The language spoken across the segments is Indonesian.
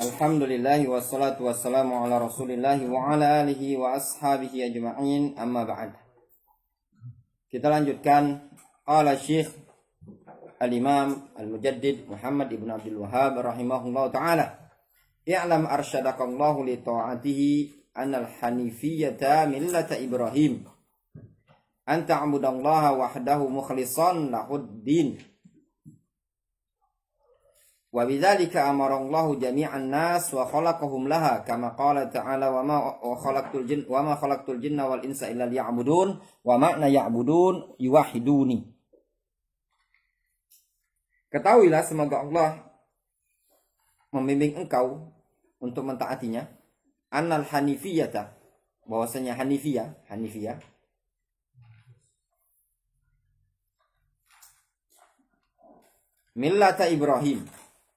Alhamdulillahi wassalatu wassalamu ala rasulillahi wa ala alihi wa ashabihi ajma'in, amma ba'd. Kita lanjutkan. Qala Syekh Al-Imam Al-Mujaddid Muhammad ibn Abdul Wahhab rahimahullah ta'ala, i'lam arsyadakallahu li ta'atihi annal hanifiyyata millata Ibrahim an ta'budallaha wahdahu mukhlishan lahuddin. Wa bidzalika amarallahu jami'an nas wa khalaqahum laha kama qala ta'ala wa ma khalaqtul jinna wal insa illa liya'budun wa ma'na ya'budun yuwahhiduni. Ketahuilah, semoga Allah membimbing engkau untuk mentaatinya, annal hanifiyata, bahwasanya hanifiyah millata Ibrahim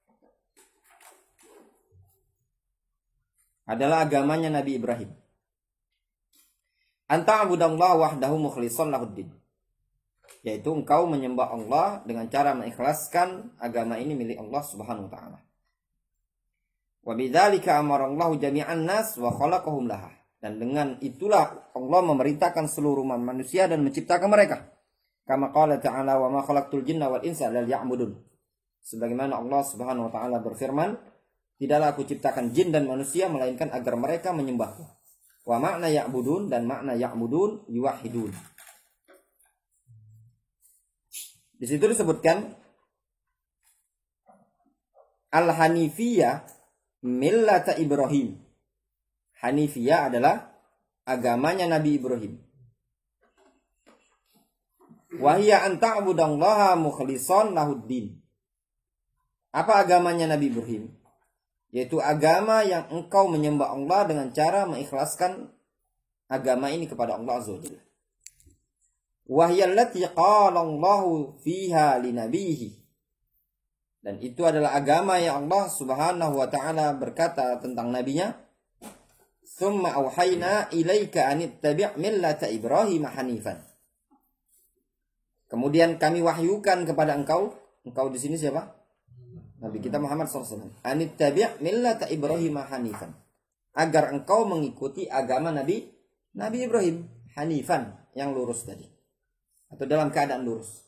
adalah agamanya Nabi Ibrahim. Anta'budallaha wahdahu mukhlishan lahuddin, yaitu engkau menyembah Allah dengan cara mengikhlaskan agama ini milik Allah Subhanahu wa taala. Wa bidzalika amarallahu jami'an nas wa khalaqahum laha, dan dengan itulah Allah memerintahkan seluruh manusia dan menciptakan mereka. Kama qala ta'ala wa ma khalaqtul jinna wal insa illa liya'budun, sebagaimana Allah Subhanahu wa taala berfirman, tidaklah aku ciptakan jin dan manusia melainkan agar mereka menyembahku. Wa makna ya'budun, dan makna ya'budun yuwahhidun. Di situ disebutkan al-hanifiyah millata Ibrahim. Hanifiyah adalah agamanya Nabi Ibrahim. Wa hiya an ta'budallaha mukhlishan lahuddin. Apa agamanya Nabi Ibrahim? Yaitu agama yang engkau menyembah Allah dengan cara mengikhlaskan agama ini kepada Allah Azza wa Jalla. Wa hiya allati qala Allahu fiha li nabiyhi, dan itu adalah agama yang Allah Subhanahu wa taala berkata tentang nabinya, "Tsumma auhayna ilaika an ittabi' millata Ibrahim hanifan." Kemudian kami wahyukan kepada engkau di sini siapa? Nabi kita Muhammad SAW. Anittabi' millata Ibrahim hanifan, agar engkau mengikuti agama Nabi Ibrahim, hanifan, yang lurus tadi, atau dalam keadaan lurus.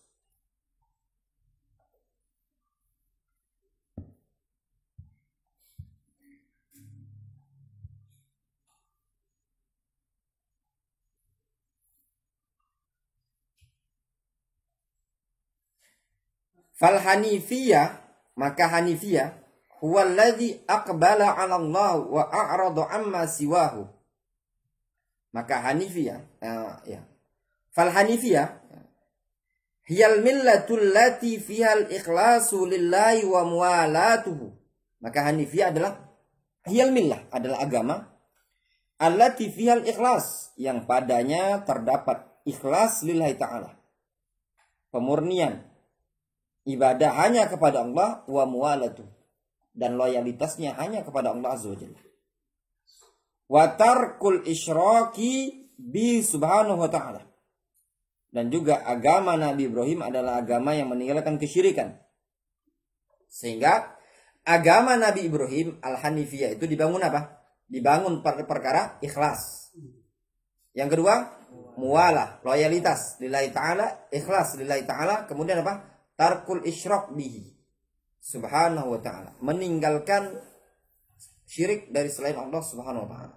Fal hanifiyah, maka hanifiyah huwallazi aqbala 'ala Allah wa a'rada 'amma siwahu. Maka hanifiyah Fal hanifiyah hiyal millatul lati fiha al-ikhlasu lillahi wa muwalatuhu. Maka hanifiyah adalah hiyal millah, adalah agama allati fiha al-ikhlas, yang padanya terdapat ikhlas lillahi ta'ala, pemurnian ibadah hanya kepada Allah, wa muwalatu, dan loyalitasnya hanya kepada Allah Azza wa Jalla. Wa tarkul isyraki bi subhanahu wa ta'ala, dan juga agama Nabi Ibrahim adalah agama yang meninggalkan kesyirikan. Sehingga agama Nabi Ibrahim al-hanifiyah itu dibangun apa? Dibangun perkara ikhlas. Yang kedua, muwalah, loyalitas lillahi ta'ala, ikhlas lillahi ta'ala. Kemudian apa? Tarkul isyrak bihi subhanahu wa ta'ala, meninggalkan syirik dari selain Allah Subhanahu wa ta'ala.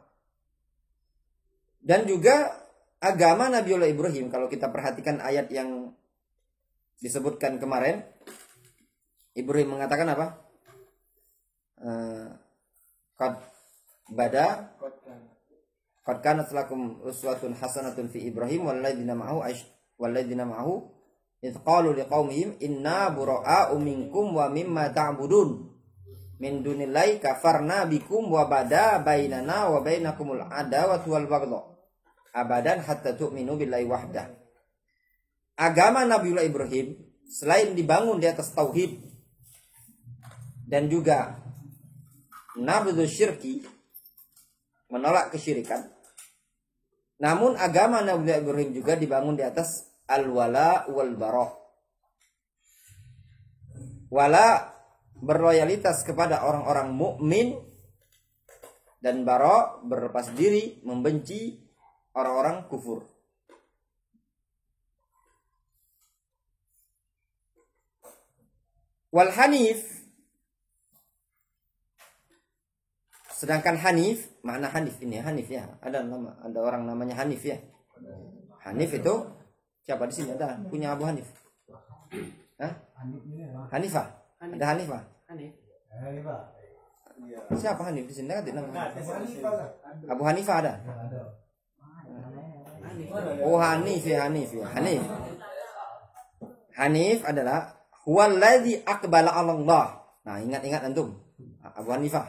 Dan juga agama Nabiullah Ibrahim, kalau kita perhatikan ayat yang disebutkan kemarin, Ibrahim mengatakan apa? Qad kanat lakum uswatun hasanatun fi Ibrahim walladzina ma'ahu idh qalu liqaumihim inna bura'a'u minkum wa mimma ta'budun min dunillahi kafarna bikum wa bada bainana wa bainakumul adawatu wal baghdha abadan hatta tu'minu billahi wahdah. Agama Nabiullah Ibrahim selain dibangun di atas tauhid dan juga nabdhu syirki, menolak kesyirikan, namun agama Nabiullah Ibrahim juga dibangun di atas al-wala wal bara. Wala berloyalitas kepada orang-orang mukmin Dan bara berlepas diri membenci orang-orang kufur. Wal hanif, sedangkan hanif, makna hanif ini hanif ya. Ada orang namanya Hanif ya. Hanif itu siapa di sini? Ada punya Abu Hanif? Hah? Hanifah. Ada Hanifah? Siapa Hanif di sini? Abu Hanifah ada? Oh Hanif ya, Hanif ya. Hanif adalah huwallazi aqbala 'ala Allah. Nah, ingat-ingat antum. Abu Hanifah.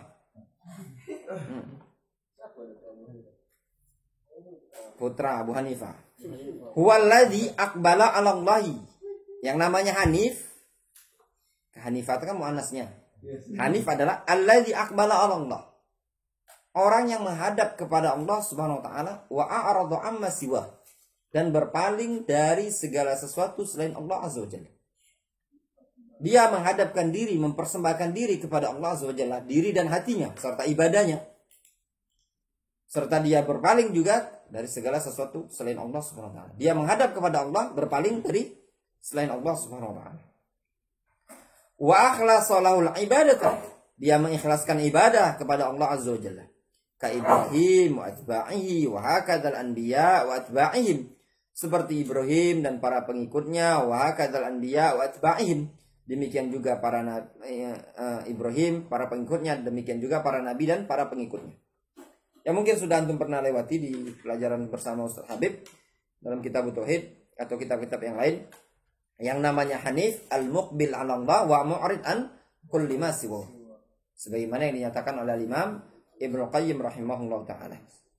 Putra Abu Hanifah. Huwallazi aqbala 'ala Allah. Yang namanya Hanif, Hanifah itu kan muannasnya. Hanif adalah allazi aqbala 'ala Allah. Orang yang menghadap kepada Allah Subhanahu wa taala wa a'rada amma siwa, dan berpaling dari segala sesuatu selain Allah Azza wa Jalla. Dia menghadapkan diri, mempersembahkan diri kepada Allah Azza wa Jalla, diri dan hatinya serta ibadahnya. Serta dia berpaling juga dari segala sesuatu selain Allah Subhanahu wa taala. Dia menghadap kepada Allah, berpaling dari selain Allah Subhanahu wa taala. Wa akhlasa lahul ibadata, dia mengikhlaskan ibadah kepada Allah Azza wa Jalla. Ka Ibrahim wa atba'ihi wa hakadzal anbiya wa atba'ihim, seperti Ibrahim dan para pengikutnya, wa hakadzal anbiya wa atba'ihim, demikian juga para Ibrahim, para pengikutnya, demikian juga para nabi dan para pengikutnya. Yang mungkin sudah antum pernah lewati di pelajaran bersama Ustaz Habib dalam kitab Tauhid atau kitab-kitab yang lain, yang namanya Hanif al-muqbil 'ala Allah wa mu'rid an kulli ma siwa, sebagaimana yang dinyatakan oleh Imam Ibnu Qayyim rahimahullah taala.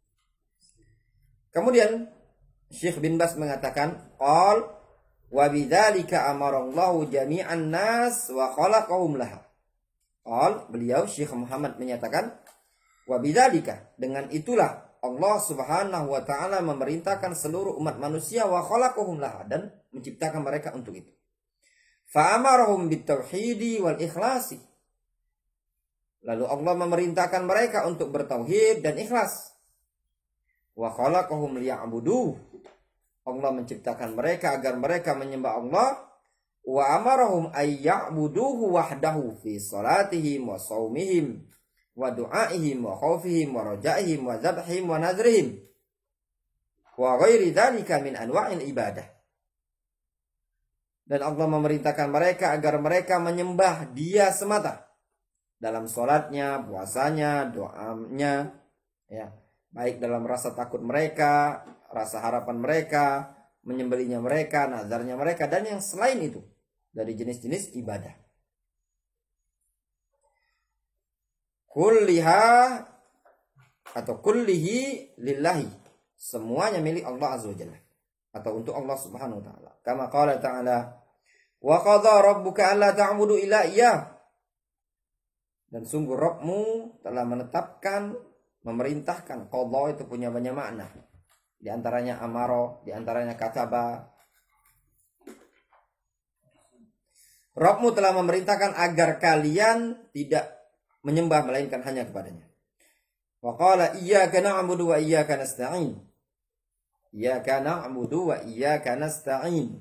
Kemudian Syekh bin Bas mengatakan, qal wa bidzalika amarallahu jami'an nas wa khalaqahum laha. Qal, beliau Syekh Muhammad menyatakan, wa bidzalika, dengan itulah Allah Subhanahu wa taala memerintahkan seluruh umat manusia wa khalaqahum laha, dan menciptakan mereka untuk itu. Fa amarahum bitauhidi wal ikhlasi. Lalu Allah memerintahkan mereka untuk bertauhid dan ikhlas. Wa khalaqahum liya'buduh. Allah menciptakan mereka agar mereka menyembah Allah. Wa amarahum ay ya'buduhu wahdahu fi salatihim wa shaumihim wa du'aihim wa khaufihim wa rajaihim wa zabhihim wa nazrihim wa ghairi dzalika min anwa'il ibadah. Dan Allah memerintahkan mereka agar mereka menyembah Dia semata dalam sholatnya, puasanya, doanya, ya, baik dalam rasa takut mereka, rasa harapan mereka, menyembelihnya mereka, nazarnya mereka, dan yang selain itu dari jenis-jenis ibadah. Kulliha atau kullihi lillahi, semuanya milik Allah Azza wa Jalla atau untuk Allah Subhanahu wa taala. Kama qala ta'ala, wa qadha rabbuka alla ta'budu illa iyyah. Dan sungguh Rabbmu telah menetapkan, memerintahkan. Qadha itu punya banyak makna. Di antaranya amaro, di antaranya kataba. Rabbmu telah memerintahkan agar kalian tidak menyembah melainkan hanya kepadanya. Wa qala iyyaka na'budu wa iyyaka nasta'in. Iyyaka na'budu wa iyyaka nasta'in.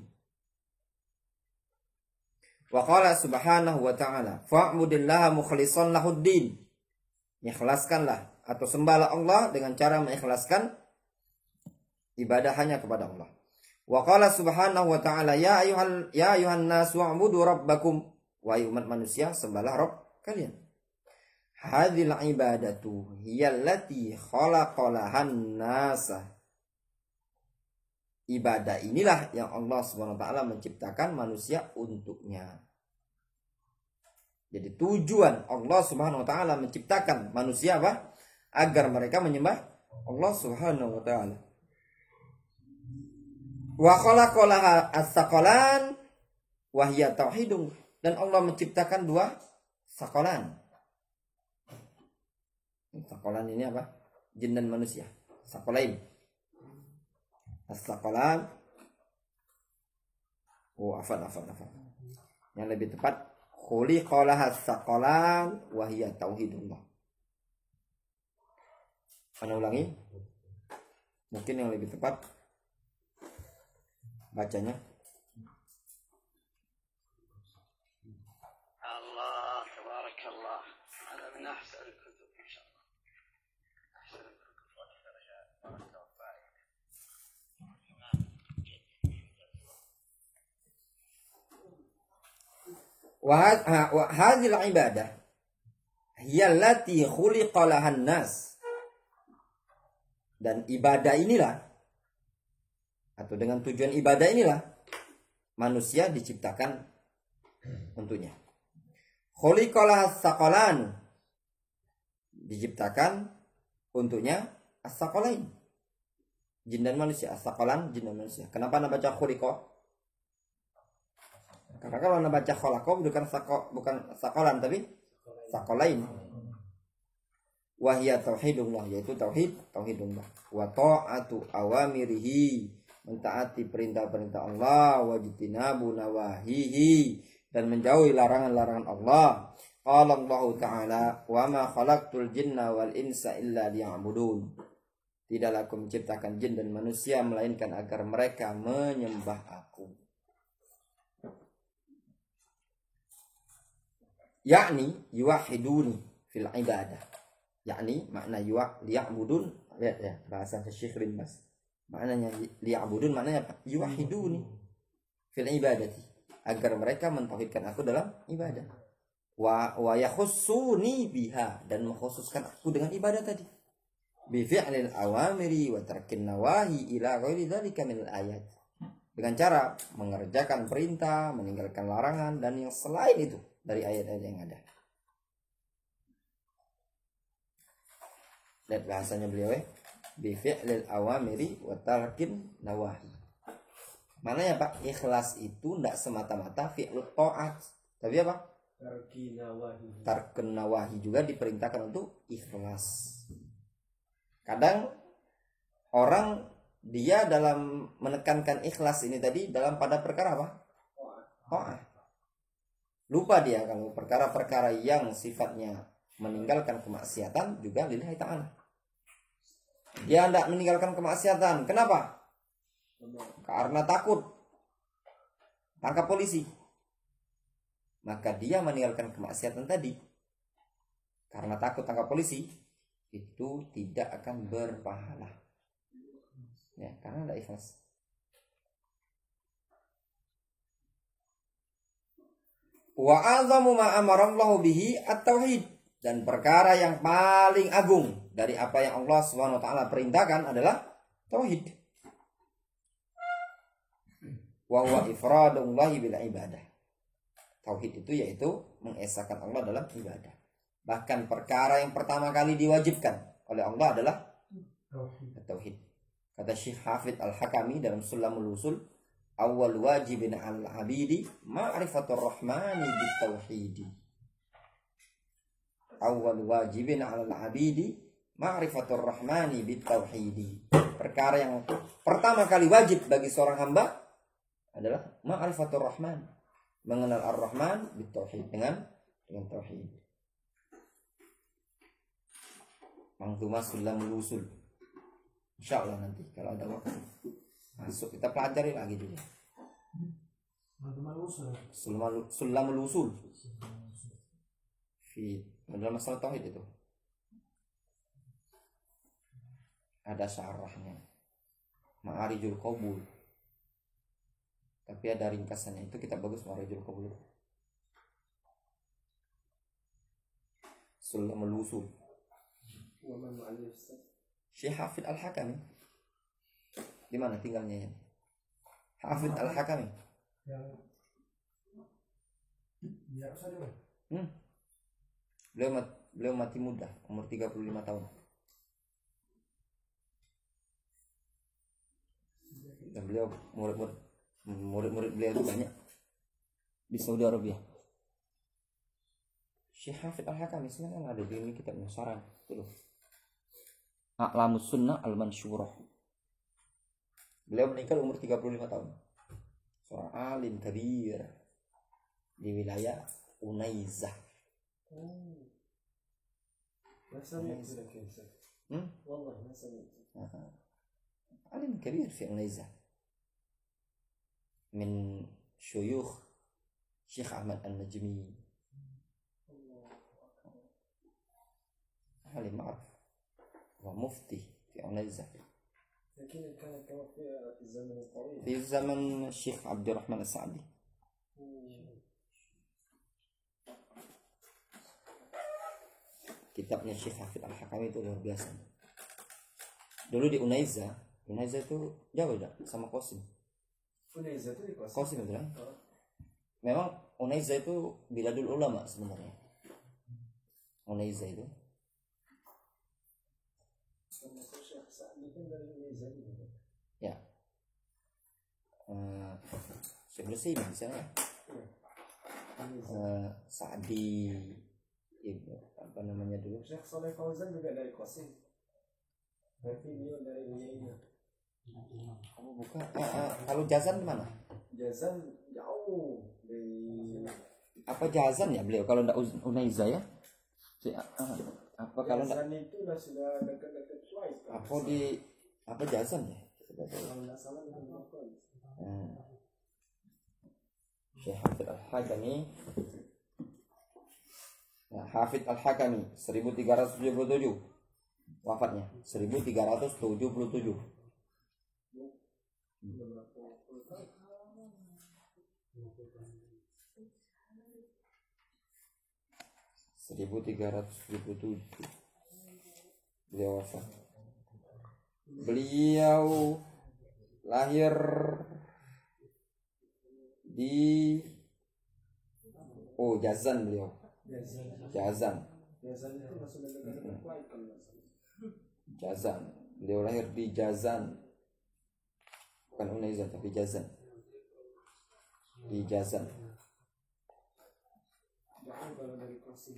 Wa qala subhanahu wa ta'ala fa'budillaha mukhlishan lahuddin. Ikhlaskanlah atau sembahlah Allah dengan cara mengikhlaskan ibadah hanya kepada Allah. Wa qala subhanahu wa ta'ala ya ayuhan nas wa'budu rabbakum, wahai umat manusia sembahlah Rabb kalian. Hadzal ibadatu hiyallati khalaqalahan nasa. Ibadah inilah yang Allah Subhanahu wa taala menciptakan manusia untuknya. Jadi tujuan Allah Subhanahu wa taala menciptakan manusia apa? Agar mereka menyembah Allah Subhanahu wa taala. Wa khalaqalaha as-saqalan wa hiya tauhidun, dan Allah menciptakan dua saqalan. Saqalan ini apa? Jin dan manusia. Saqalain. As-saqalan. Oh, afan. Yang lebih tepat, khuliqalaha as-saqalan wa hiya tauhidullah. Ana ulangi. Mungkin yang lebih tepat bacanya. Allah, tabarakallah. Hada min ahsan al-kutub insyaallah. Ahsan al-kutub wa darajat. Wa hadhil ibadah hiya allati khuliqa lahan nas. Dan ibadah inilah, atau dengan tujuan ibadah inilah manusia diciptakan untuknya. Khuliqalah as-saqalan, diciptakan untuknya as-saqalain, jin dan manusia. As-saqalan, jin dan manusia. Kenapa anda baca khuliqa? Karena kalau anda baca khalaqa bukan saqalan tapi saqalain. Wahya tauhidullah, yaitu tauhidullah. Wa ta'atu awamirihi, mentaati perintah-perintah Allah, wajtinabu nawahihi, dan menjauhi larangan-larangan Allah. Qala Allah Ta'ala, wa ma khalaqtul jinna wal insa illa liya'budun. Tidaklah aku menciptakan jin dan manusia melainkan agar mereka menyembah aku. Yakni yuwahiduni fil ibadah. Yakni makna liya'budun, lihat ya bahasa Syekh bin Baz. Maknanya liya'budun maknanya apa? Yuwahiduni fil ibadati, agar mereka mentauhidkan aku dalam ibadah. Wa yakhussuni biha, dan mengkhususkan aku dengan ibadah tadi. Bi fi'lil awamiri wa tarkin nawahi ila ghairi dzalika min ayat. Dengan cara mengerjakan perintah, meninggalkan larangan, dan yang selain itu dari ayat-ayat yang ada. Lihat bahasanya beliau bi fi'lil awamiri wa tarkin nawahi. Maknanya Pak, ikhlas itu tidak semata-mata fi'lut ta'at, tapi apa? Tarkin nawahi juga diperintahkan untuk ikhlas. Kadang orang dia dalam menekankan ikhlas ini tadi dalam pada perkara apa? Ta'at. Lupa dia kalau perkara-perkara yang sifatnya meninggalkan kemaksiatan juga lillahi ta'ala. Dia tidak meninggalkan kemaksiatan. Kenapa? Karena takut tangkap polisi. Maka dia meninggalkan kemaksiatan tadi karena takut tangkap polisi, itu tidak akan berpahala. Ya, karena tidak ikhlas. Wa azamu ma amarallahu bihi at-tauhid, dan perkara yang paling agung dari apa yang Allah Subhanahu wa taala perintahkan adalah tauhid. Wa huwa ifradullahi bil ibadah. Tauhid itu yaitu mengesahkan Allah dalam ibadah. Bahkan perkara yang pertama kali diwajibkan oleh Allah adalah tauhid. Kata Syekh Hafidz Al-Hakami dalam Sulamul Usul, awal wajibin al-abidi ma'rifatur rahmani bitauhidi. Awal wajibin al-abidi ma'rifatur rahmani bitauhidi. Perkara yang pertama kali wajib bagi seorang hamba adalah ma'rifatur rahman, mengenal ar-rahman bitauhid, dengan tauhid. Manzumah Sulamul Usul. Insyaallah nanti kalau ada waktu masuk kita pelajari lagi juga. Sulamul Usul. Dalam masalah tauhid itu ada syarahnya, Ma'arijul Qabul. Tapi ada ringkasannya, itu kitab bagus Ma'arijul Qabul. Sulamul Usul. Syekh Hafidz Al-Hakami. Di mana tinggalnya ya? Hafidz Al-Hakami. Beliau mati muda, umur 35 tahun. Dan beliau murid-murid beliau itu banyak di Saudi Arabia. Syekh Hafidz Al-Hakami sebenarnya ada di ini kitabnya Sarang itu loh. A'lamus Sunnah Al-Mansyurah. Beliau meninggal umur 35 tahun. Seorang alim kabir di wilayah Unaizah. والله ما سمعت. عالم كبير في عنيزة من شيوخ شيخ أحمد النجمي، عالم معروف ومفتي في عنيزة لكن كانت توفي في الزمن الطويل. في زمن الشيخ عبد الرحمن السعدي. Kitabnya Syekh Hafid Al-Hakami itu luar biasa. Dulu di Unaiza itu jauh udah sama Qasim. Unaiza itu di Qasim. Qasim itu kan. Memang Unaiza itu biladul ulama sebenarnya. Unaiza itu. Termasuk Syekh Sa'di kan dari Unaiza juga. Ya. Syekh Bersih misalnya. Sa'di itu apa namanya dulu? Syekh Saleh Fauzan juga dari Qasim. Berarti dia dari Unaiza. Kamu buka kalau Jazan mana? Jazan jauh dari Apa Jazan ya beliau kalau enggak Unaiza ya? Apa kalau enggak Jazan itu sudah dekat-dekat Kuwait. apa di apa Jazan ya? Kalau enggak salah itu apa? Syekh Hafid Al-Hakami. Nah, Hafid Al-Hakami 1377 wafatnya 1377. Seribu 1377 beliau wafat. Beliau lahir di Jazan beliau. Jazan. Jazan itu masuk dekat-dekat Kuwait kan. Jazan. Beliau lahir di Jazan. Bukan Unaiza tapi Jazan. Di Jazan. Jauh kalau dari Qasim.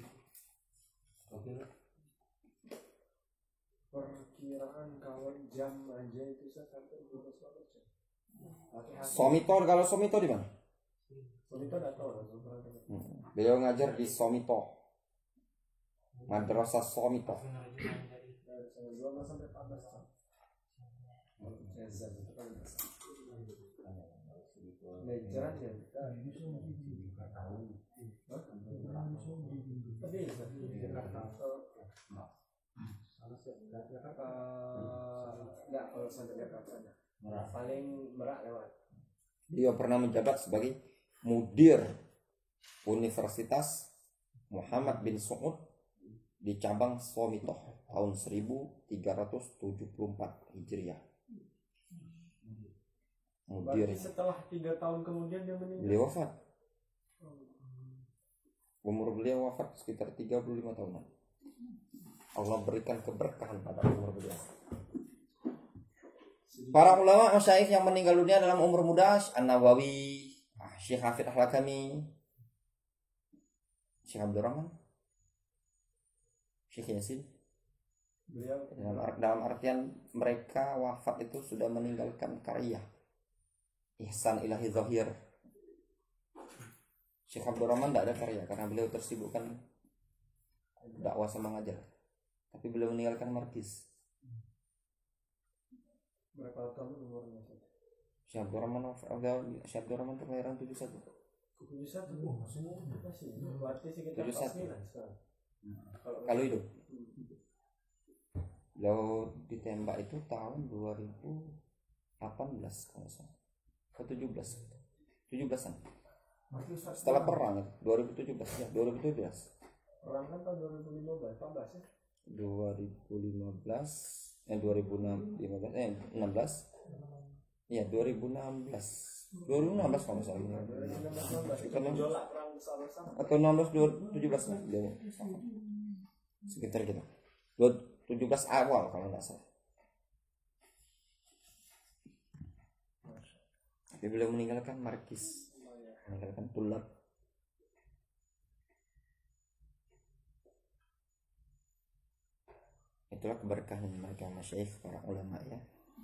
Perkiraan kalau jam aja itu saya sampai 12 jam. Somitor, kalau Somitor di mana? Somitor enggak tahu lah. Beliau ngajar di Somito. Madrasah Somito. Dari 12 sampai 14 jam. Jazan itu kan Najran ya kita tahu. Tapi Jakarta. Enggak kalau sampai Jakarta enggak. Paling Merak lewat. Dia pernah menjabat sebagai mudir Universitas Muhammad bin Saud di cabang Somito tahun 1374 Hijriah. Mudir. Berarti setelah 3 tahun kemudian dia meninggal. Beliau wafat. Umur beliau wafat sekitar 35 tahunan. Allah berikan keberkahan pada umur beliau. Para ulama masyayikh yang meninggal dunia dalam umur muda, An-Nawawi, Syekh Hafid Al-Hakami, Syekh Abdul Rahman, Syekh Yasin. Beliau Dalam artian mereka wafat itu sudah meninggalkan karya Ihsan Ilahi Zahir. Syekh Abdul Rahman tidak ada karya karena beliau tersibukkan dakwah sama ngajar. Tapi beliau meninggalkan markis. berapa tahun umurnya? Syekh Abdul Rahman kelahiran 71. 71. Maksudnya masih. Berarti sekitar 71. 49 sekarang. Kalau hidup. Beliau ditembak itu tahun 2018 kalau salah. Ke 17-an. Setelah perang 2017 ya, 2017. Perang kan tahun 2015, 14 ya. 2016 Iya 2016 kalau salah. 2016 gejolak perang besar bersama. Atau 16 17 lah dia. Sekitar gitu. 17 awal kalau nggak salah. Tapi beliau meninggalkan markis, meninggalkan tulab. Itulah keberkahan mereka masyayikh para ulama ya.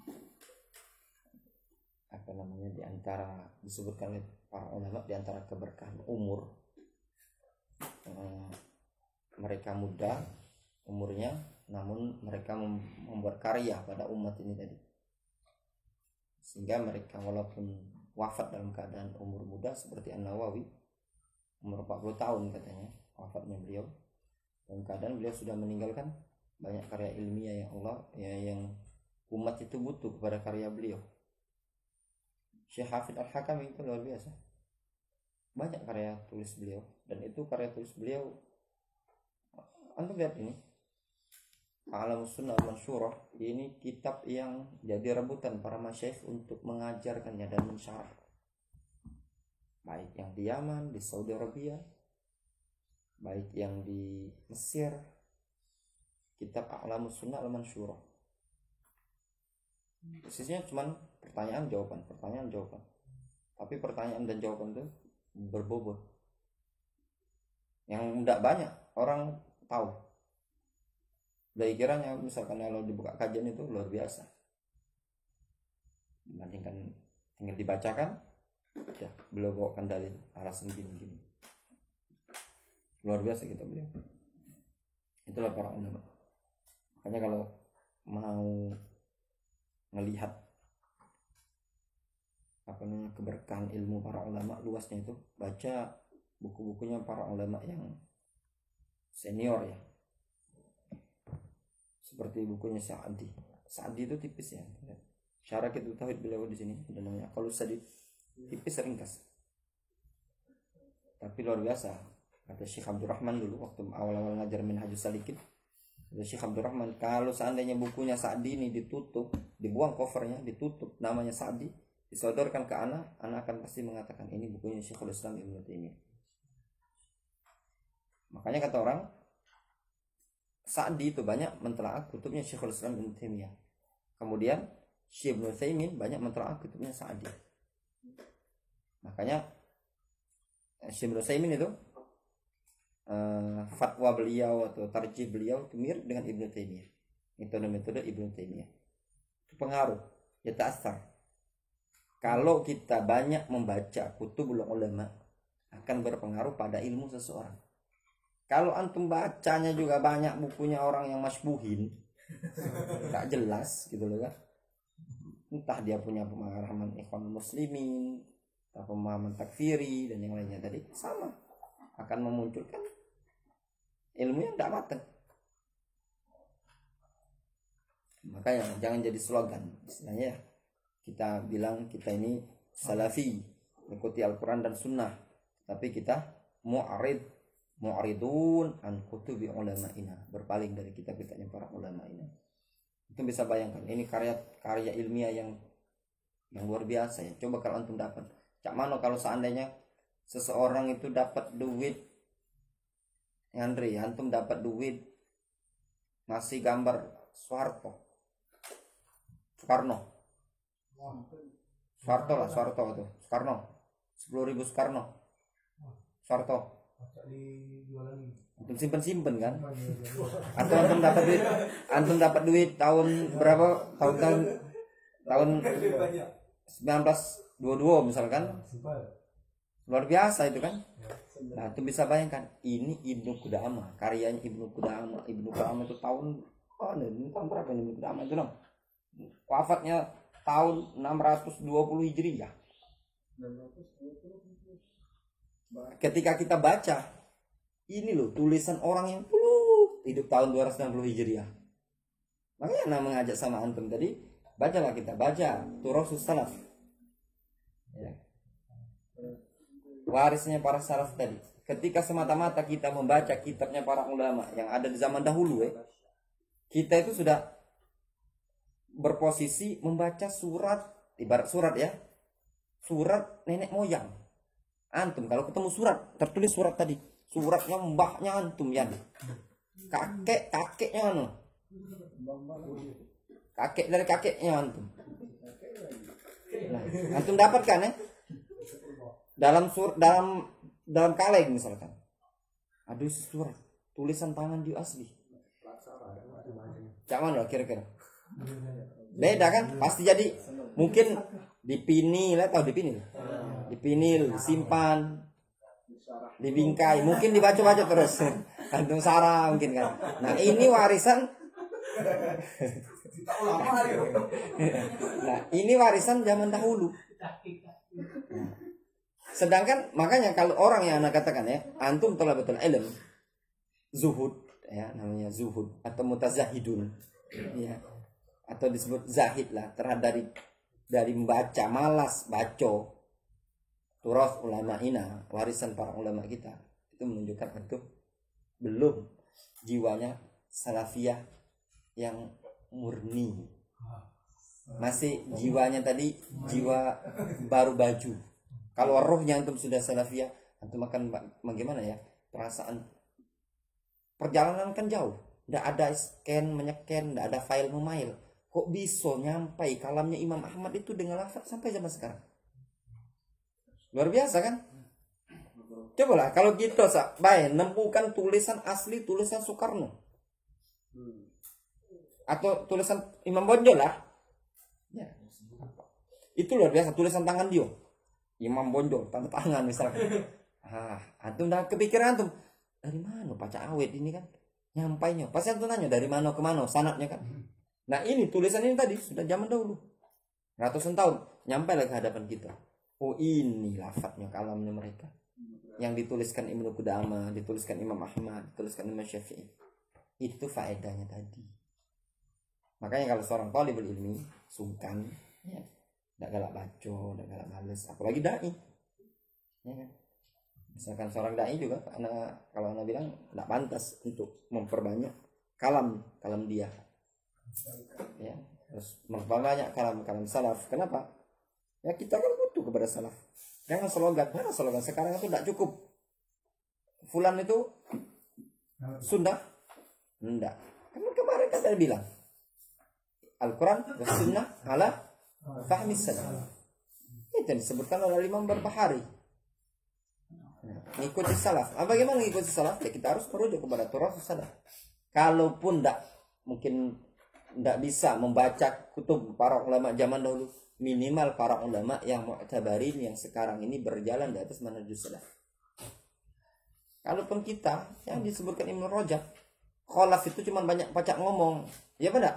Apa namanya, di antara disebutkan oleh para ulama, di antara keberkahan umur, mereka muda umurnya namun mereka membuat karya pada umat ini tadi, sehingga mereka walaupun wafat dalam keadaan umur muda seperti An-Nawawi, umur 40 tahun katanya wafatnya beliau, dalam keadaan beliau sudah meninggalkan banyak karya ilmiah yang umat itu butuh kepada karya beliau. Syekh Hafidz Al-Hakami itu luar biasa, banyak karya tulis beliau, dan itu karya tulis beliau antum lihat ini A'lamus Sunnah Mansyurah, ini kitab yang jadi rebutan para masyayikh untuk mengajarkannya dan mensyarah, baik yang di Yaman, di Saudi Arabia, baik yang di Mesir. Kitab A'lamus Sunnah Mansyurah persisnya cuman pertanyaan jawaban, tapi pertanyaan dan jawaban itu berbobot yang tidak banyak orang tahu. Dari kiranya misalkan kalau dibuka kajian itu luar biasa, dibandingkan tinggal dibacakan, ya beliau bawakan dalil alasan gini, luar biasa kita beliau. Itulah para ulama. Makanya kalau mau melihat keberkahan ilmu para ulama luasnya itu, baca buku-bukunya para ulama yang senior ya, seperti bukunya Sa'di itu tipis ya, Syarah Kitab Tauhid beliau di sini ada namanya Qaulus Sadid, tipis ringkas tapi luar biasa. Kata Syekh Abdurrahman dulu waktu awal-awal ngajar Minhajus Salikin, kata Syekh Abdurrahman, kalau seandainya bukunya Sa'di ini ditutup, dibuang covernya, ditutup namanya Sa'di, disodorkan ke anak akan pasti mengatakan ini bukunya Syekhul Islam Ibnu Taimiyah. Makanya kata orang Sa'di itu banyak mentelaah kutubnya Syekhul Islam Ibnu Taimiyah. Kemudian Syekh Ibnu Utsaimin banyak mentelaah kutubnya Sa'di. Makanya Syekh Ibnu Utsaimin itu fatwa beliau atau tarjih beliau itu mirip dengan Ibnu Taimiyah. Metode Ibnu Taimiyah. Itu pengaruh, ya ta'assar. Kalau kita banyak membaca kutubul ulama akan berpengaruh pada ilmu seseorang. Kalau antum bacanya juga banyak bukunya orang yang masbuhin, tak jelas gitu loh kan. Entah dia punya pemahaman Ikhwanul Muslimin, atau pemahaman takfiri dan yang lainnya tadi, sama akan memunculkan ilmu yang tidak matang. Makanya jangan jadi slogan istilahnya, kita bilang kita ini salafi, mengikuti Al-Quran dan Sunnah, tapi kita mu'aridun an kutubi ulama'ina, berpaling dari kitab-kitabnya para ulama'ina. Itu bisa bayangkan, ini karya ilmiah yang luar biasa ya. Coba kalau antum dapat, cak mano kalau seandainya seseorang itu dapat duit, Andre, antum dapat duit ngasih gambar Soeharto, Soekarno itu Soekarno, 10.000 Soekarno, Soeharto, antum simpen kan? Atau antum dapat duit tahun berapa? Tahun 1922 misalkan, luar biasa itu kan? Nah itu bisa bayangkan, ini Ibnu Qudamah, karyanya Ibnu Qudamah itu tahun berapa ini Ibnu Qudamah itu wafatnya tahun 620 Hijriah. Ketika kita baca ini loh tulisan orang yang hidup tahun 260 Hijriah. Makanya Ana mengajak sama antum tadi, bacalah, kita baca Turasus Salaf ya, warisnya para salaf tadi. Ketika semata-mata kita membaca kitabnya para ulama yang ada di zaman dahulu kita itu sudah berposisi membaca surat, ibarat surat ya, surat nenek moyang antum. Kalau ketemu surat tertulis surat tadi, suratnya mbahnya antum ya, kakeknya kakek dari kakeknya antum. Nah, antum dapatkan dalam kaleng misalkan, aduh surat tulisan tangan di asli, jangan lah kira-kira beda kan, pasti jadi mungkin dipinil atau dipinil, disimpan, dibingkai, mungkin dibaca-baca terus antum sarah mungkin kan. Nah ini warisan Nah, ini warisan zaman dahulu. Nah, sedangkan makanya kalau orang yang anak katakan ya, antum thalabatul ilm, zuhud ya, namanya zuhud atau mutazahidun ya, atau disebut zahid lah, terhadap dari membaca, malas baca. Turas ulama ina, warisan para ulama kita, itu menunjukkan antum belum jiwanya salafiyah yang murni. Masih jiwanya tadi jiwa baru baju. Kalau rohnya antum sudah salafiyah, antum akan bagaimana ya? Perasaan perjalanan kan jauh. Tidak ada scan menyeken, tidak ada file memail. Kok bisa nyampai kalamnya Imam Ahmad itu dengan lafaz sampai zaman sekarang? Luar biasa kan? Cobalah kalau kita baik nemukan tulisan asli, tulisan Soekarno atau tulisan Imam Bonjol lah ya. Itu luar biasa, tulisan tangan dia Imam Bonjol, tanda tangan misalnya. Antum udah kepikiran antum dari mana baca awet ini kan nyampainya, pasti antum nanya dari mana ke mana sanadnya kan. Nah ini tulisan ini tadi sudah zaman dahulu, ratusan tahun nyampe lagi ke hadapan kita. Oh ini lafadznya, kalamnya mereka yang dituliskan Ibnu Qudamah, dituliskan Imam Ahmad, dituliskan Imam Syafi'i. Itu faedahnya tadi. Makanya kalau seorang talibul ilmi sungkan ya, tidak galak baca, tidak galak males, apalagi dai ya kan? Misalkan seorang dai juga kalau anak bilang tidak pantas untuk memperbanyak kalam dia ya, terus memperbanyak kalam salaf. Kenapa? Ya kita kan butuh kepada salaf. Jangan slogan. Mana slogan sekarang itu tidak cukup. Fulan itu sunnah? Enggak. Kan kemarin kan saya bilang Al-Quran dan sunnah ala fahmi salaf. Itu yang disebutkan oleh Imam Barbahari. Ngikuti salaf. Bagaimana ngikuti salaf? Ya kita harus merujuk kepada turas salaf. Kalaupun mungkin tidak bisa membaca kutub para ulama zaman dahulu, minimal para ulama yang mu'tabarin yang sekarang ini berjalan di atas manhajus salaf. Kalaupun kita yang disebutkan Ibnu Rajab, kholaf itu cuma banyak pacak ngomong, ya benar?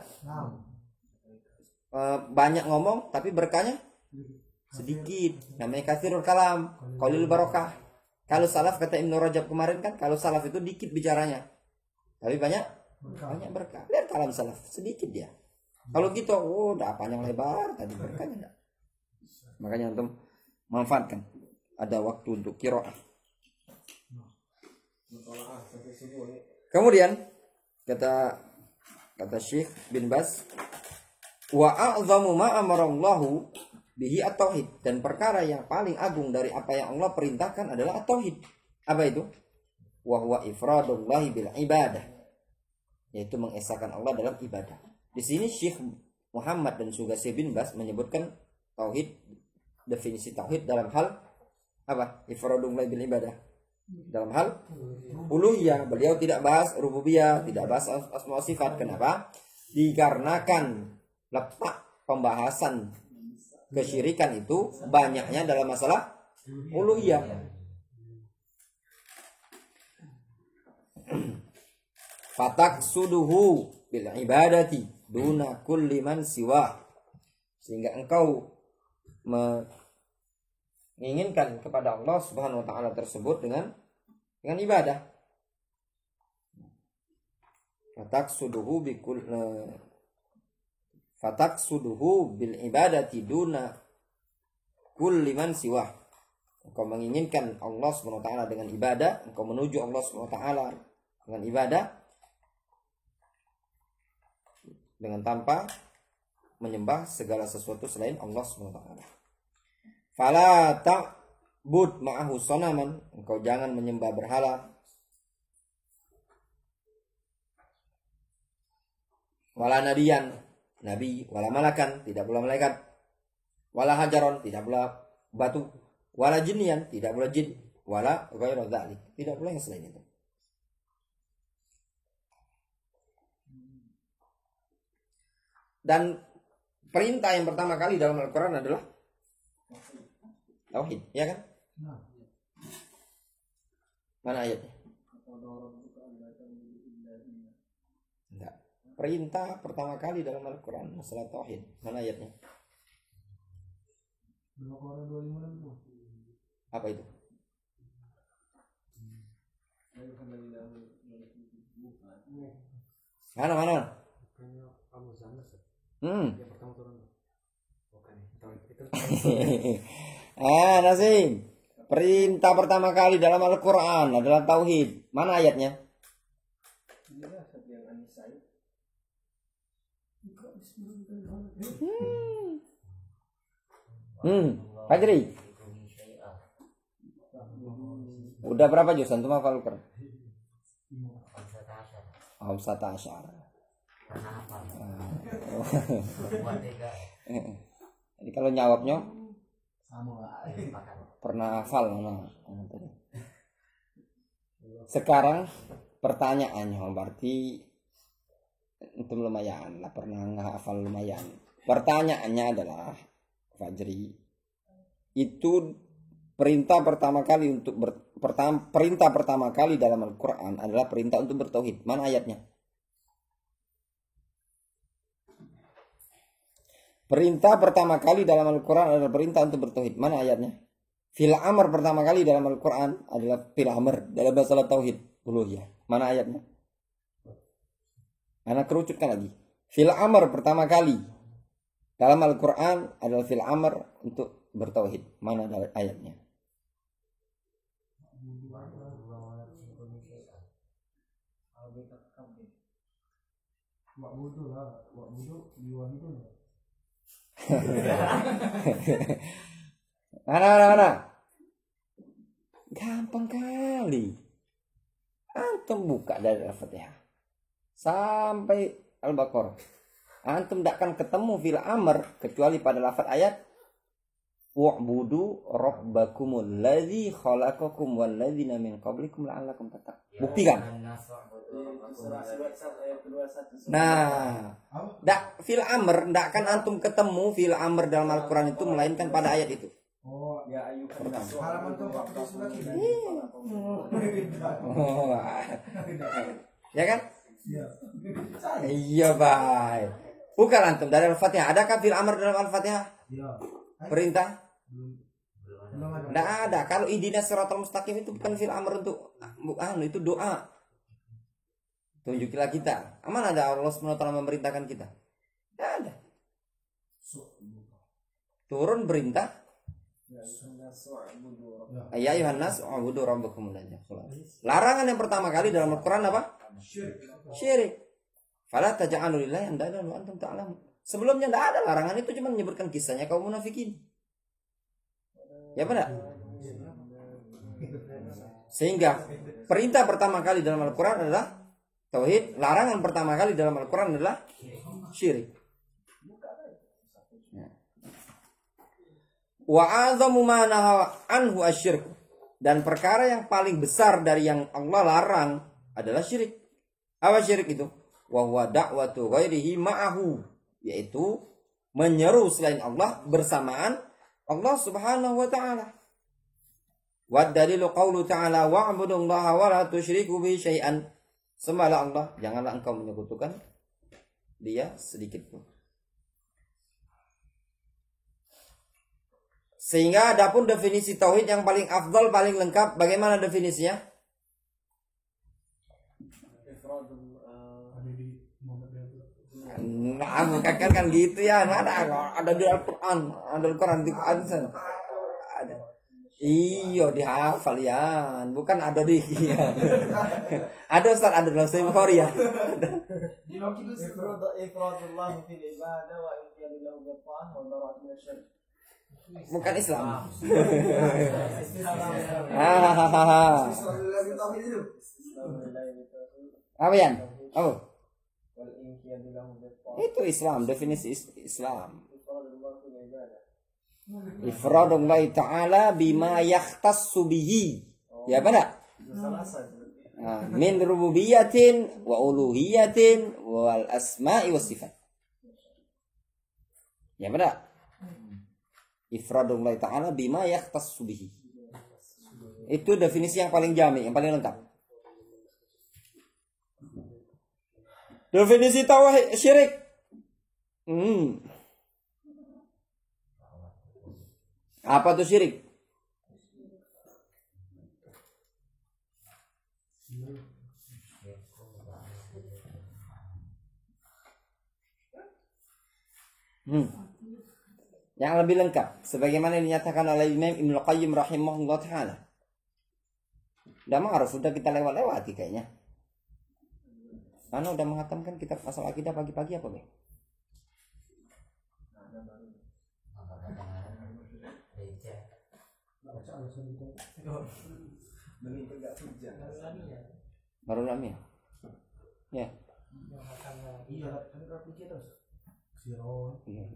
Banyak ngomong tapi berkahnya sedikit. Namanya katsirul kalam, qalil barokah. Kalau salaf kata Ibnu Rajab kemarin kan, kalau salaf itu dikit bicaranya, tapi banyak berkah. Lihat kalam salaf sedikit dia. Kalau gitu, udah panjang lebar tadi berkahnya enggak. Makanya antum manfaatkan ada waktu untuk qiraah. Kemudian kata Syekh bin Baz, wa a'zamu ma amarallahu bihi at-tauhid, dan perkara yang paling agung dari apa yang Allah perintahkan adalah at-tauhid. Apa itu? Wa huwa ifradullahi bil ibadah, yaitu mengesahkan Allah dalam ibadah. Di sini Syekh Muhammad dan juga Syekh bin Baz menyebutkan tauhid, definisi tauhid dalam hal apa? Ifradullahi bil ibadah. Dalam hal uluhiyah, beliau tidak bahas rububiyah, tidak bahas asma wa sifat. Kenapa? Dikarenakan letak pembahasan kesyirikan itu banyaknya dalam masalah uluhiyah. Fatak suduhu bil ibadati duna kulli man siwa, sehingga engkau menginginkan kepada Allah Subhanahu wa taala tersebut dengan ibadah. Fatak suduhu bil ibadati duna kulli man siwa. Engkau menginginkan Allah Subhanahu wa taala dengan ibadah, engkau menuju Allah Subhanahu wa taala dengan ibadah, dengan tanpa menyembah segala sesuatu selain Allah Subhanahu wa taala. Fala ta'bud ma'ahu sanaman, engkau jangan menyembah berhala. Wala nabiyan, nabi, wala malakan, tidak pula malaikat. Wala hajaron, tidak pula batu. Wala jinnian, tidak pula jin. Wala ghairu dzalik, tidak pula yang selain itu. Dan perintah yang pertama kali dalam Al-Quran adalah tauhid, ya kan? Mana ayatnya? Enggak. Perintah pertama kali dalam Al-Quran masalah tauhid. Mana ayatnya? Apa itu? Mana? Nasim. Perintah pertama kali dalam Al-Quran adalah tauhid. Mana ayatnya? Fajri. Udah berapa juz antum hafal Al-Quran? 15. Jadi kalau jawabnya pernah hafal mana? Sekarang pertanyaannya berarti itu lumayan lah, pernah hafal lumayan. Pertanyaannya adalah Fajri, itu perintah pertama kali perintah pertama kali dalam Al-Quran adalah perintah untuk bertauhid. Mana ayatnya? Perintah pertama kali dalam Al-Quran adalah perintah untuk bertauhid. Mana ayatnya? Fil amr pertama kali dalam Al-Quran adalah fil amr dalam masalah tauhid uluhiyah. Mana ayatnya? Anak kerucutkan lagi. Fil amr pertama kali dalam Al-Quran adalah fil amr untuk bertauhid. Mana ayatnya? Mana? Gampang kali. Antum buka dari Al-Fatihah sampai Al-Baqarah. Antum tidak akan ketemu fil amr kecuali pada lafaz ayat wa'budu rabbakumul ladzi khalaqakum wal ladzina min qablikum la'allakum tattaqun. Buktikan. Nah, fil amr ndak akan antum ketemu fil amr dalam Al-Qur'an itu melainkan pada ayat itu. Oh, ya ayuhan nasu. Halaman 49. Ya kan? Iya. Iya, baik. Bukan antum dari Al-Fatihah. Adakah fil amr dalam Al-Fatihah? Iya. Perintah? Belum ada. Tidak ada. Kalau ihdinas siratal mustaqim itu bukan fil amr untuk itu doa. Tunjukilah kita. Mana ada Allah SWT memerintahkan kita? Tidak ada. Turun perintah. Ya ayuhan nas ubudu rabbakum alladzi khalaqakum. Larangan yang pertama kali dalam Al-Qur'an apa? Syirik. Fala taj'alu lillahi andadan wa antum ta'lamun. Sebelumnya tidak ada larangan, itu cuma menyebutkan kisahnya kaum munafikin. Ya benar? Sehingga perintah pertama kali dalam Al-Qur'an adalah tauhid, larangan pertama kali dalam Al-Qur'an adalah syirik. Wa azamu ma naha anhu asyirk, dan perkara yang paling besar dari yang Allah larang adalah syirik. Apa syirik itu? Wa huwa da'watu ghairihi ma'ahu, yaitu menyeru selain Allah bersamaan Allah Subhanahu wa taala. Wa dalilu qaulu ta'ala wa'budullaha wa la tusyriku bihi syai'an. Sembahlah Allah, janganlah engkau menyekutukan Dia sedikit pun. Sehingga adapun definisi tauhid yang paling afdal, paling lengkap, bagaimana definisinya? Nah, bukan kan gitu ya. Ada di Al-Quran, di Quran ada. Iya, dihafal ya. Bukan ada di ya. Ada Ustaz, ada dalam Sahih Bukhari ya. Bukan Islam. Apa ya? Oh. Itu Islam, definisi Islam. Ifradullah ta'ala bima yakhtassu bihi. Ya benar? Min rububiyatin wa uluhiyatin wal asma'i was sifat. Ya benar? Ifradullah ta'ala bima yakhtassu bihi. Itu definisi yang paling jami, yang paling lengkap. Definisi tauhid syirik. Apa tuh syirik? Yang lebih lengkap sebagaimana dinyatakan oleh Imam Ibnu Qayyim rahimahullah taala. Udah ma'ruf, sudah kita lewati kayaknya. Udah menghatamkan kitab masalah akidah pagi-pagi apa, Bang? Baru lami ya? Ya. Iya, kan kerja terus. Siro.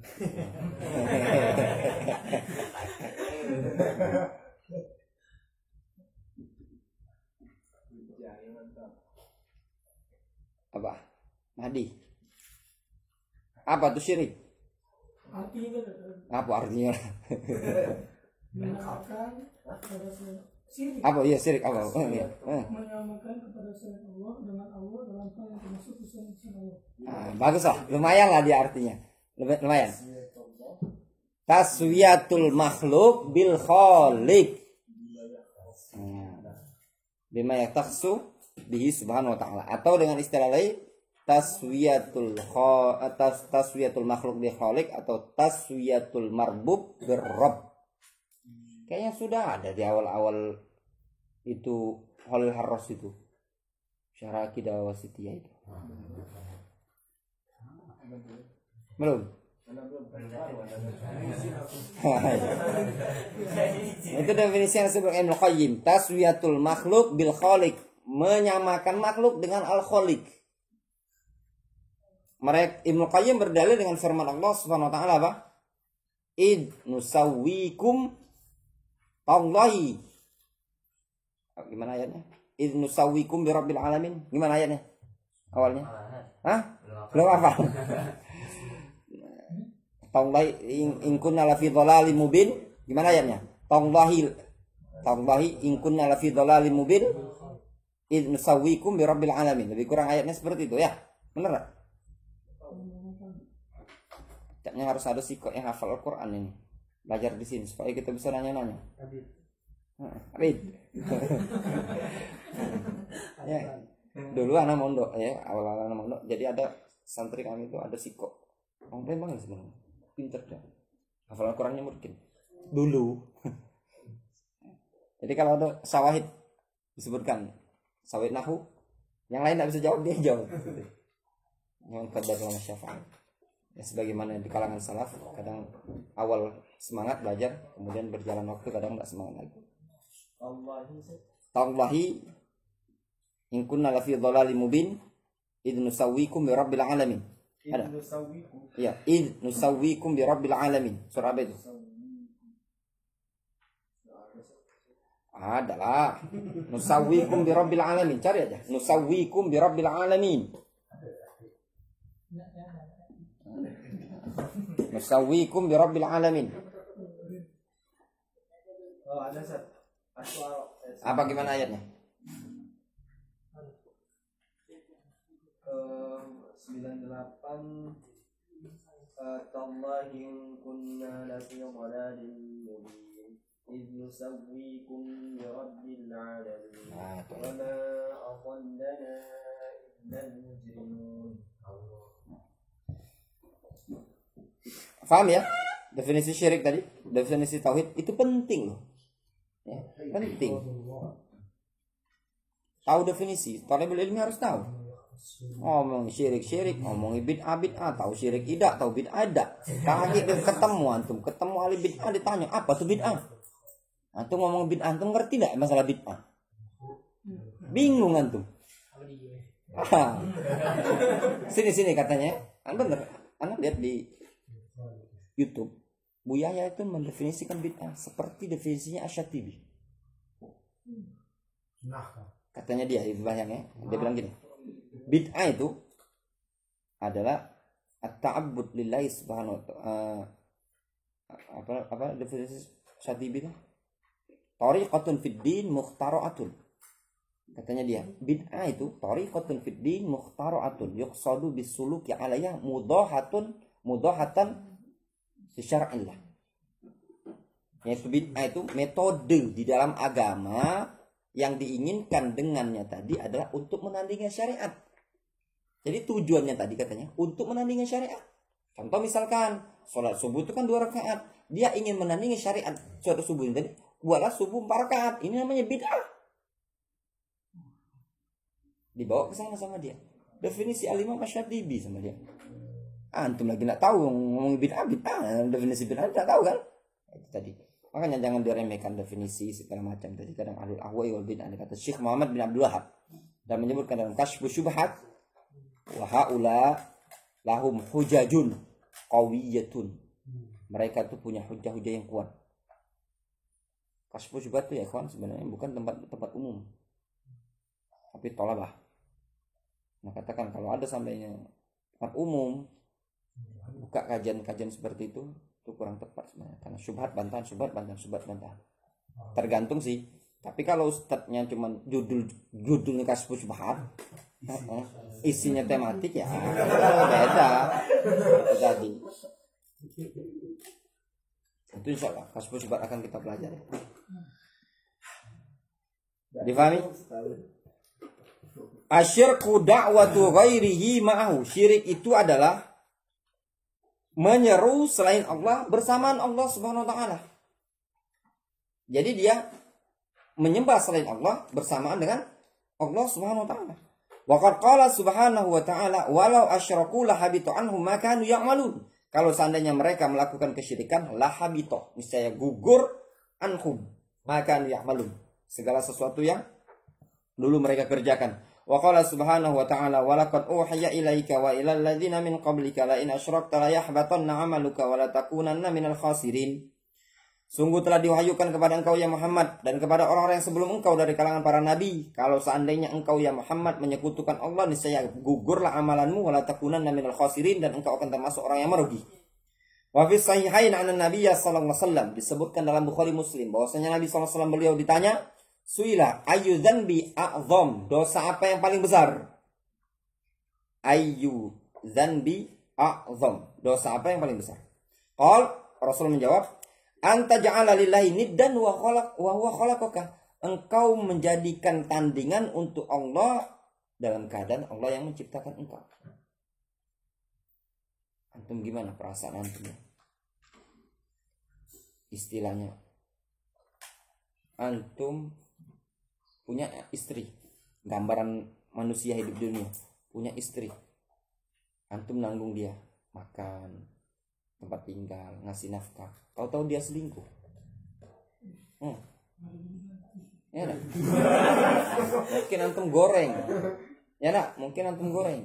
Apa? Mahdi. Apa tuh syirik? Artinya Apa artinya? menyamakan kepada syirik. Apa? Iya syirik apa? Iya. Menyamakan kepada selain Allah dengan Allah dalam hal yang termasuk urusan Allah. Bagus lah, lumayan lah dia artinya. Lumayan. Taswiyatul makhluk bil khaliq. Bima yakhtassu bihi subhanahu wa ta'ala, atau dengan istilah lain taswiyatul makhluk bil khaliq atau taswiyatul marbub bir rabb. Kayaknya sudah ada di awal-awal itu Halil Harras itu. Syarah Aqidah Wasithiyah itu. Belum. Itu definisi yang disebut Ibnu Qayyim, taswiyatul makhluk bil khaliq, menyamakan makhluk dengan al-khaliq. Mereka Ibnu Qayyim berdalil dengan firman Allah Subhanahu wa taala apa? Id nusawwikum tallahi. Gimana ayatnya? Id nusawwikum bi rabbil alamin. Gimana ayatnya? Awalnya? Hah? Belum apa? Tallahi in kunna la fi dhalalin mubin. Gimana ayatnya? Tallahi in kunna la fi dhalalin mubin. Id nusawwikum bi rabbil alamin. Lebih kurang ayatnya seperti itu ya. Benar enggak? Kayaknya harus ada sikok yang hafal Al-Qur'an ini. Belajar di sini supaya kita bisa nanya-nanya. Abid. Ya. Dulu anak mondok ya, awal-awal anak mondok. Jadi ada santri kami itu ada sikok. Orang Palembang sebenarnya. Pinter dah. Hafal Al-Qur'annya mungkin. Dulu. Jadi kalau ada sawahid disebutkan sawahid nahu, yang lain tidak bisa jawab, dia jawab. Yang kadar dalam syafaat. Ya, sebagaimana di kalangan salaf, kadang awal semangat belajar, kemudian berjalan waktu kadang tidak semangat lagi. Tallahi in kunna la fi dhalalin mubin id nusawwikum bi rabbil alamin. Ada? Iya, id nusawwikum bi rabbil alamin. Surah apa itu? Adalah nusawwikum bi rabbil alamin. Cari aja. Nusawwikum bi rabbil alamin. Nusawwikum bi rabbil alamin. Oh, ada Sat. Apa gimana ayatnya? 98 tallahi in kunna la fi dhalalin mubin idh nusawwikum bi rabbil alamin wa ma adallana illa al-mujrimun. Paham ya? Definisi syirik tadi, definisi tauhid itu penting loh. Ya, penting. Tahu definisi, talibul ilmi harus tahu. Ngomong syirik, ngomong bid'ah, tahu syirik tidak, tahu bid'ah ada. Kaki ketemu ahli bid'ah ditanya, apa tuh bid'ah? Antum ngomong bid'ah, antum ngerti enggak masalah bid'ah? Bingung antum. Sini katanya. Bener. Anak lihat di YouTube. Bu Yahya itu mendefinisikan bid'ah seperti definisinya Asy-Syatibi. Katanya dia bayangnya, dia bilang gini. Bid'ah itu adalah at-ta'abbud lillahi subhanahu wa ta'ala. Apa definisi Syatibi itu? Tariqatun fid din mukhtara'atun. Katanya dia, bid'ah itu tariqatun fid din mukhtara'atun yuqsadu bisuluki 'alayha mudahatan fi syar'illah. Yaitu bid'ah itu metode di dalam agama yang diinginkan dengannya tadi adalah untuk menandingi syariat. Jadi tujuannya tadi katanya untuk menandingi syariat. Contoh misalkan sholat subuh itu kan 2 rakaat. Dia ingin menandingi syariat sholat subuh ini tadi, buatlah subuh 4 rakaat. Ini namanya bid'ah. Dibawa ke sana sama dia. Definisi Al-Imam Asy-Syatibi sama dia. Antum lagi enggak tahu ngomong bid'ah, definisi bid'ah enggak tahu kan? Itu tadi. Makanya jangan diremehkan definisi segala macam tadi. Kadang ahlul ahwa'i wal bid'ah kata Syekh Muhammad bin Abdul Wahhab dan menyebutkan dalam Kasyfus Syubhat wa haula lahum hujajun qawiyatun. Mereka itu punya hujah-hujah yang kuat. Kasyfus Syubhat itu ya kawan sebenarnya bukan tempat umum. Tapi tolabah. Nah katakan kalau ada sampainya tempat umum buka kajian-kajian seperti itu kurang tepat sebenarnya. Karena syubhat bantahan. Tergantung sih. Tapi kalau ustadznya cuma judulnya Kasyfus Syubhat, isinya tematik ya beda. Itu tadi. Itu insyaallah Kasyfus Syubhat akan kita pelajari. Difahami? Asyirku da'watu ghairihi ma'ahu. Syirik itu adalah menyeru selain Allah bersamaan Allah Subhanahu wa taala. Jadi dia menyembah selain Allah bersamaan dengan Allah Subhanahu wa taala. Wa qad qala Subhanahu wa taala walau asyraku lahabitu anhum ma kanu ya'malun. Kalau seandainya mereka melakukan kesyirikan lahabito, niscaya gugur anhum ma kanu ya'malun. Segala sesuatu yang dulu mereka kerjakan. Wa qala subhanahu wa ta'ala wa laqad uhiya ilaika wa ilal ladzina min qablika la in asyrakta la yahbatanna 'amaluka wa la takunanna minal khasirin. Sungguh telah diwahyukan kepada engkau ya Muhammad dan kepada orang-orang yang sebelum engkau dari kalangan para nabi, kalau seandainya engkau ya Muhammad menyekutukan Allah niscaya gugurlah amalanmu wa la takunanna minal khasirin dan engkau akan termasuk orang yang merugi. Wa fi sahihain 'an Nabiy sallallahu alaihi wasallam disebutkan dalam Bukhari Muslim bahwasanya Nabi sallallahu alaihi wasallam beliau ditanya, suila ayu dzanbi a'zam, dosa apa yang paling besar? Ayu dzanbi a'zam, dosa apa yang paling besar? Rasul menjawab, anta ja'ala lillahi niddan wa huwa khalaqaka. Engkau menjadikan tandingan untuk Allah dalam keadaan Allah yang menciptakan engkau. Antum gimana perasaan antum? Istilahnya antum punya istri, gambaran manusia hidup dunia, punya istri, antum nanggung dia makan, tempat tinggal, ngasih nafkah, tahu-tahu dia selingkuh, ya nak? Mungkin antum goreng, ya nak? Mungkin antum goreng.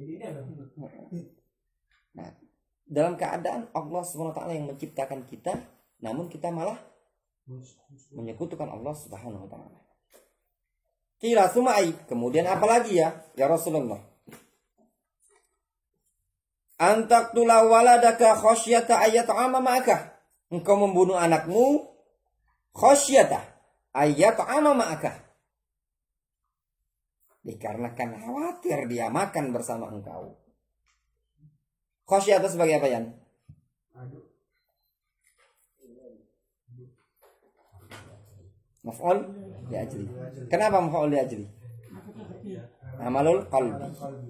Nah, dalam keadaan Allah SWT yang menciptakan kita, namun kita malah menyekutukan Allah Subhanahu wa taala. Kila sumai, kemudian apa lagi ya Rasulullah? Antaktula waladaka khasyata ayat'ama ma'aka. Engkau membunuh anakmu khasyata ayat'ama ma'aka. Dikarenakan khawatir dia makan bersama engkau. Khasyata sebagai apa, Yan? Maf'ul li ajli. Kenapa maf'ul li ajli? Amalul qalbi.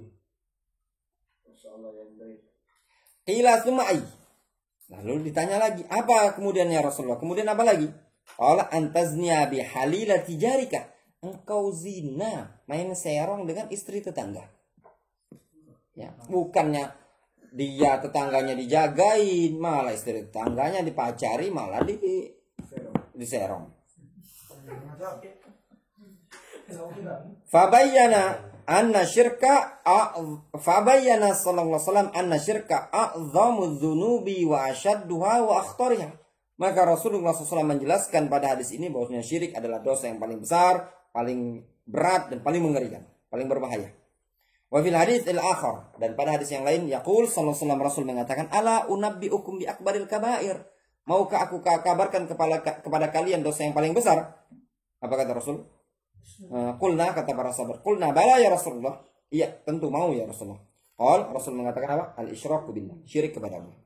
Qila sumai. Lalu ditanya lagi, apa kemudian ya Rasulullah? Kemudian apa lagi? Qala antazniya bi halilati jarika. Engkau zina, main serong dengan istri tetangga. Ya, bukannya dia tetangganya dijagain, malah istri tetangganya dipacari, malah diserong. Fabayyana sallallahu alaihi wasallam anna syirka a'dhamu dzunubi wa ashadduha wa akhtariha. Maka Rasulullah SAW menjelaskan pada hadis ini bahwasanya syirik adalah dosa yang paling besar, paling berat dan paling mengerikan, paling berbahaya. Wa fil hadits al-akhar, dan pada hadis yang lain yaqul sallallahu alaihi wasallam, Rasul mengatakan, ala unabbiukum bi akbaril kaba'ir. Maukah aku kabarkan kepada kalian dosa yang paling besar? Apa kata Rasul? Qulna, kata para sahabat, qulna bala ya Rasulullah. Iya, tentu mau ya Rasulullah. Rasul mengatakan apa? Al-isyraku billah, syirik kepada Allah.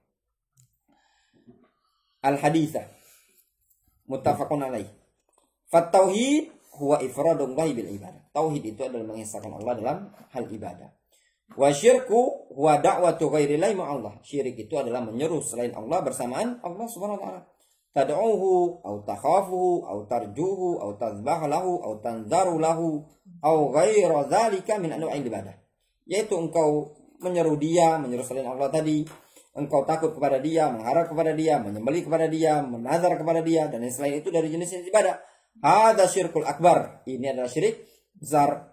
Al-haditsah muttafaqun alaih. Tauhid huwa ifradullahi bil ibadah. Tauhid itu adalah mengesahkan Allah dalam hal ibadah. Wa syirku huwa da'watu ghairillahi ma'allah. Syirik itu adalah menyeru selain Allah bersamaan Allah Subhanahu wa taala. Tad'uhu au takhafuhu au tarjuhu au tadhbahu lahu au tanzaru lahu au ghaira dzalika min anwa'il ibadah. Yaitu engkau menyeru dia, menyeru selain Allah tadi, engkau takut kepada dia, mengharap kepada dia, menyembelih kepada dia, menazar kepada dia, dan yang selain itu dari jenis ibadah. Hada syirkul akbar. Ini adalah syirik besar.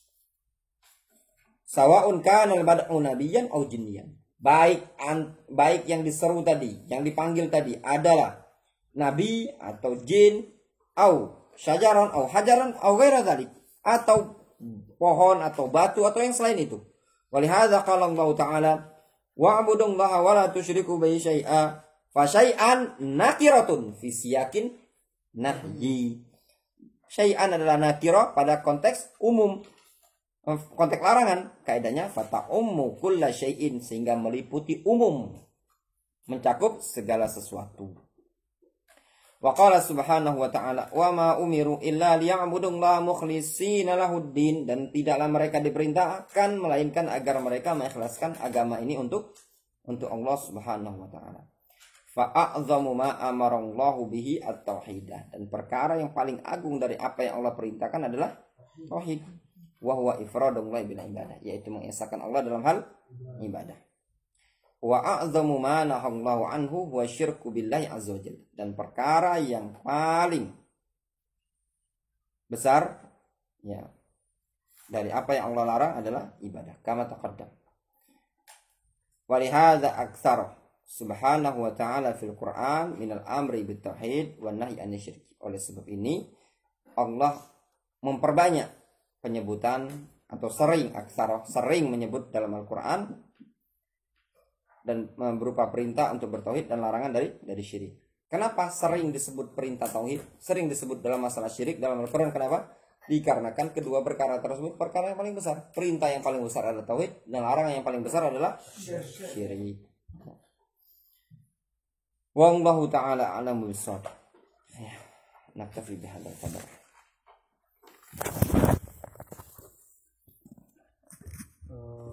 Sawa'un kana al-bad'u nabiyyan aw jinniyan. Baik yang diseru tadi, yang dipanggil tadi adalah nabi atau jin, au syajaran au hajaran au ghaira dzalik, atau pohon atau batu atau yang selain itu. Walihadza qala Allah Ta'ala wa'budullaha wa la tusyriku bihi syai'a fa syai'an nakiratun fi siyakin nahyi. Syai'an adalah nakira pada konteks umum, konteks larangan. Kaidahnya fata ummu kulla syai'in, sehingga meliputi umum, mencakup segala sesuatu. Wa qala subhanahu wa ta'ala wa ma umiru illa liya'budullaha mukhlishina lahuddin, dan tidaklah mereka diperintahkan melainkan agar mereka mengikhlaskan agama ini untuk Allah Subhanahu wa ta'ala. Fa a'zamu ma amarallahu bihi at-tauhidah, dan perkara yang paling agung dari apa yang Allah perintahkan adalah tauhid. Wa huwa ifradullahi bil ibadah, yaitu mengesahkan Allah dalam hal ibadah. Wa a'zamu ma nahallahu anhu wa syirku billahi azza wajalla, dan perkara yang paling besar ya dari apa yang Allah larang adalah ibadah, kama taqaddam. Wa lihadza aktsara subhanahu wa ta'ala fil Qur'an minal amri bit tauhid wan nahyi anil syirk. Oleh sebab ini Allah memperbanyak penyebutan atau sering menyebut dalam Al-Qur'an dan berupa perintah untuk bertauhid dan larangan dari syirik. Kenapa sering disebut perintah tauhid, sering disebut dalam masalah syirik dalam Al-Qur'an? Kenapa? Dikarenakan kedua perkara tersebut perkara yang paling besar. Perintah yang paling besar adalah tauhid, dan larangan yang paling besar adalah syirik. Wallahu ta'ala a'lamu bis-shawab. Naktafi bihadzal qadar.